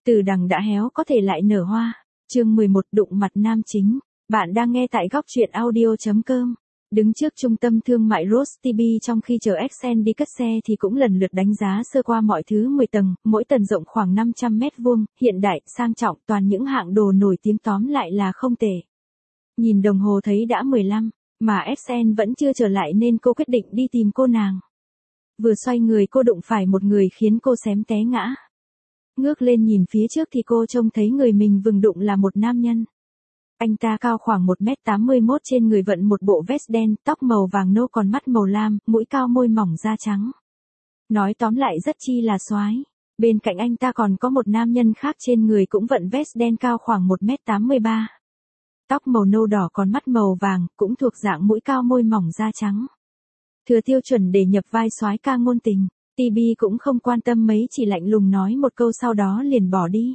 Từ đằng đã héo có thể lại nở hoa. Chương 11 đụng mặt nam chính. Bạn đang nghe tại góc truyện audio.com. Đứng trước trung tâm thương mại Rose TB trong khi chờ Excel đi cất xe thì cũng lần lượt đánh giá sơ qua mọi thứ 10 tầng, mỗi tầng rộng khoảng 500 mét vuông, hiện đại, sang trọng, toàn những hạng đồ nổi tiếng tóm lại là không tệ. Nhìn đồng hồ thấy đã 15, mà Excel vẫn chưa trở lại nên cô quyết định đi tìm cô nàng. Vừa xoay người cô đụng phải một người khiến cô xém té ngã. Ngước lên nhìn phía trước thì cô trông thấy người mình vừng đụng là một nam nhân. Anh ta cao khoảng 1m81, trên người vận một bộ vest đen, tóc màu vàng nâu còn mắt màu lam, mũi cao môi mỏng da trắng. Nói tóm lại rất chi là soái. Bên cạnh anh ta còn có một nam nhân khác trên người cũng vận vest đen cao khoảng 1m83. Tóc màu nâu đỏ còn mắt màu vàng, cũng thuộc dạng mũi cao môi mỏng da trắng. Thừa tiêu chuẩn để nhập vai soái ca ngôn tình. TB cũng không quan tâm mấy, chỉ lạnh lùng nói một câu sau đó liền bỏ đi.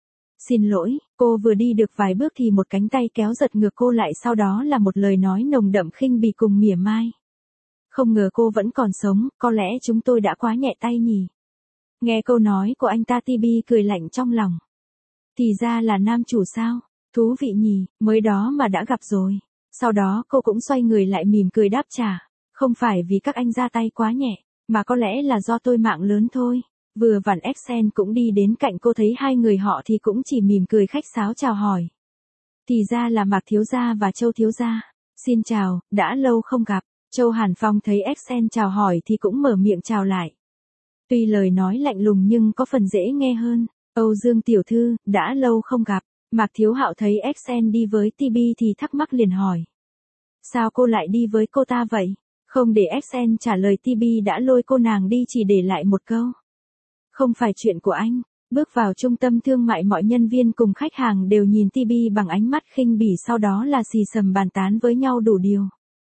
Xin lỗi, cô vừa đi được vài bước thì một cánh tay kéo giật ngược cô lại, sau đó là một lời nói nồng đậm khinh bỉ cùng mỉa mai. Không ngờ cô vẫn còn sống, có lẽ chúng tôi đã quá nhẹ tay nhỉ. Nghe câu nói của anh ta TB cười lạnh trong lòng. Thì ra là nam chủ sao, thú vị nhỉ, mới đó mà đã gặp rồi. Sau đó cô cũng xoay người lại mỉm cười đáp trả. Không phải vì các anh ra tay quá nhẹ, mà có lẽ là do tôi mạng lớn thôi. Vừa vặn Excel cũng đi đến cạnh cô, thấy hai người họ thì cũng chỉ mỉm cười khách sáo chào hỏi. Thì ra là Mạc thiếu gia và Châu thiếu gia. Xin chào, đã lâu không gặp. Châu Hàn Phong thấy Excel chào hỏi thì cũng mở miệng chào lại. Tuy lời nói lạnh lùng nhưng có phần dễ nghe hơn. Âu Dương tiểu thư, đã lâu không gặp. Mạc Thiếu Hạo thấy Excel đi với TB thì thắc mắc liền hỏi. Sao cô lại đi với cô ta vậy? Không để Excel trả lời, TB đã lôi cô nàng đi, chỉ để lại một câu. Không phải chuyện của anh. Bước vào trung tâm thương mại, mọi nhân viên cùng khách hàng đều nhìn TB bằng ánh mắt khinh bỉ, sau đó là xì xầm bàn tán với nhau đủ điều.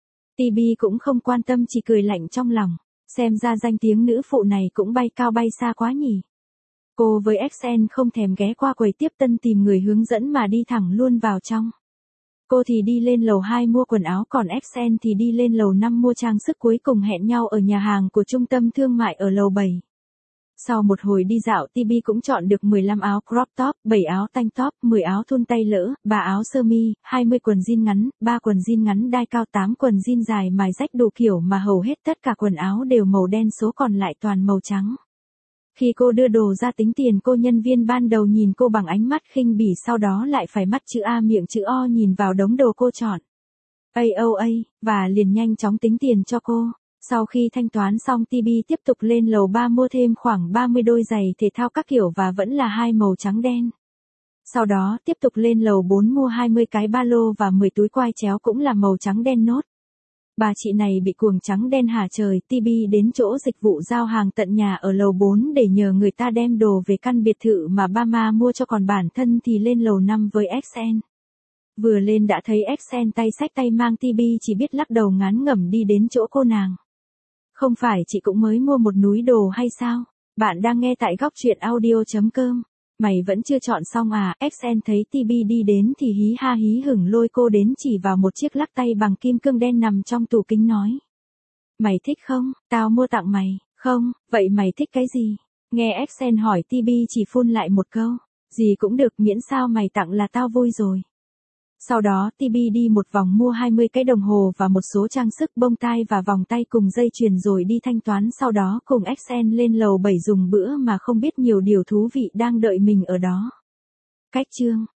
TB cũng không quan tâm, chỉ cười lạnh trong lòng. Xem ra danh tiếng nữ phụ này cũng bay cao bay xa quá nhỉ. Cô với Excel không thèm ghé qua quầy tiếp tân tìm người hướng dẫn mà đi thẳng luôn vào trong. Cô thì đi lên lầu 2 mua quần áo, còn Excel thì đi lên lầu 5 mua trang sức, cuối cùng hẹn nhau ở nhà hàng của trung tâm thương mại ở lầu 7. Sau một hồi đi dạo, TB cũng chọn được 15 áo crop top, 7 áo tank top, 10 áo thun tay lỡ, 3 áo sơ mi, 20 quần jean ngắn, 3 quần jean ngắn đai cao, 8 quần jean dài mài rách đủ kiểu, mà hầu hết tất cả quần áo đều màu đen, số còn lại toàn màu trắng. Khi cô đưa đồ ra tính tiền, cô nhân viên ban đầu nhìn cô bằng ánh mắt khinh bỉ, sau đó lại phải mắt chữ A miệng chữ O nhìn vào đống đồ cô chọn. AOA, và liền nhanh chóng tính tiền cho cô. Sau khi thanh toán xong, TB tiếp tục lên lầu 3 mua thêm khoảng 30 đôi giày thể thao các kiểu và vẫn là hai màu trắng đen. Sau đó tiếp tục lên lầu 4 mua 20 cái ba lô và 10 túi quai chéo cũng là màu trắng đen nốt. Bà chị này bị cuồng trắng đen hả trời. TB đến chỗ dịch vụ giao hàng tận nhà ở lầu 4 để nhờ người ta đem đồ về căn biệt thự mà ba ma mua cho, còn bản thân thì lên lầu 5 với Excel. Vừa lên đã thấy Excel tay xách tay mang, TB chỉ biết lắc đầu ngán ngẩm đi đến chỗ cô nàng. Không phải chị cũng mới mua một núi đồ hay sao? Bạn đang nghe tại góc truyện audio.com. Mày vẫn chưa chọn xong à? Excel thấy TB đi đến thì hí ha hí hửng lôi cô đến, chỉ vào một chiếc lắc tay bằng kim cương đen nằm trong tủ kính nói. Mày thích không? Tao mua tặng mày. Không, vậy mày thích cái gì? Nghe Excel hỏi, TB chỉ phun lại một câu. Gì cũng được, miễn sao mày tặng là tao vui rồi. Sau đó TB đi một vòng mua 20 cái đồng hồ và một số trang sức, bông tai và vòng tay cùng dây chuyền rồi đi thanh toán, sau đó cùng Excel lên lầu 7 dùng bữa mà không biết nhiều điều thú vị đang đợi mình ở đó. Cách chương